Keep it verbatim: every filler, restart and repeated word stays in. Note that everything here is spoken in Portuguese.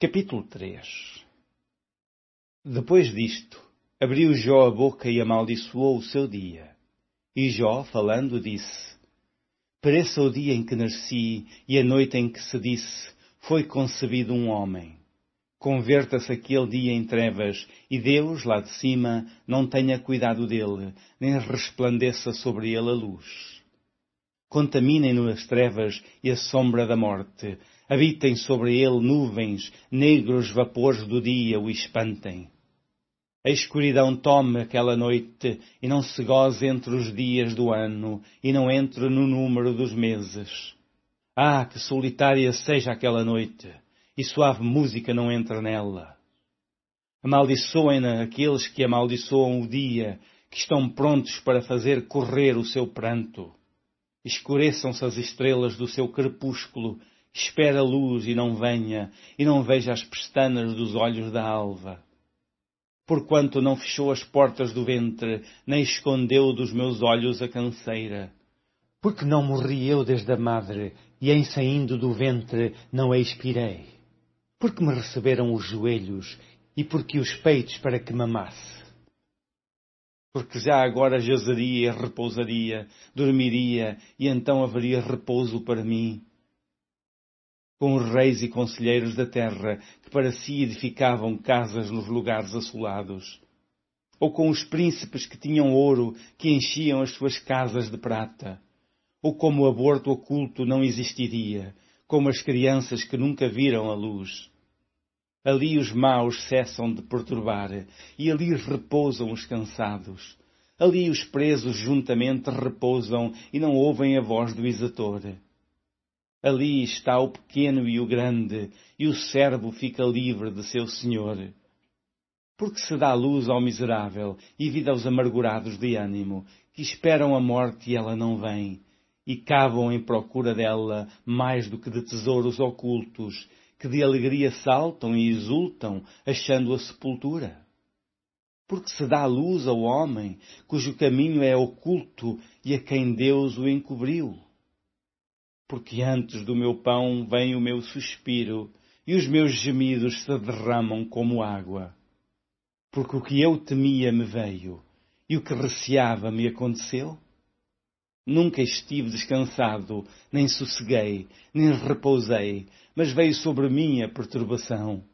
Capítulo três. Depois disto, abriu Jó a boca e amaldiçoou o seu dia. E Jó, falando, disse: Pereça o dia em que nasci e a noite em que se disse, foi concebido um homem. Converta-se aquele dia em trevas, e Deus, lá de cima, não tenha cuidado dele, nem resplandeça sobre ele a luz. Contaminem-no as trevas e a sombra da morte, habitem sobre ele nuvens, negros vapores do dia o espantem. A escuridão tome aquela noite, e não se goze entre os dias do ano, e não entre no número dos meses. Ah, que solitária seja aquela noite, e suave música não entre nela. Amaldiçoem-na aqueles que amaldiçoam o dia, que estão prontos para fazer correr o seu pranto. Escureçam-se as estrelas do seu crepúsculo, espera a luz e não venha, e não veja as pestanas dos olhos da alva. Porquanto não fechou as portas do ventre, nem escondeu dos meus olhos a canseira. Porque não morri eu desde a madre, e em saindo do ventre não a expirei. Porque me receberam os joelhos, e porque os peitos para que mamasse. Porque já agora jazaria e repousaria, dormiria, e então haveria repouso para mim. Com os reis e conselheiros da terra, que para si edificavam casas nos lugares assolados. Ou com os príncipes que tinham ouro, que enchiam as suas casas de prata. Ou como o aborto oculto não existiria, como as crianças que nunca viram a luz. Ali os maus cessam de perturbar, e ali repousam os cansados. Ali os presos juntamente repousam, e não ouvem a voz do exator. Ali está o pequeno e o grande, e o servo fica livre de seu senhor. Porque se dá luz ao miserável, e vida aos amargurados de ânimo, que esperam a morte e ela não vem, e cavam em procura dela mais do que de tesouros ocultos, que de alegria saltam e exultam, achando a sepultura. Porque se dá luz ao homem, cujo caminho é oculto e a quem Deus o encobriu. Porque antes do meu pão vem o meu suspiro, e os meus gemidos se derramam como água. Porque o que eu temia me veio, e o que receava me aconteceu. Nunca estive descansado, nem sosseguei, nem repousei, mas veio sobre mim a perturbação.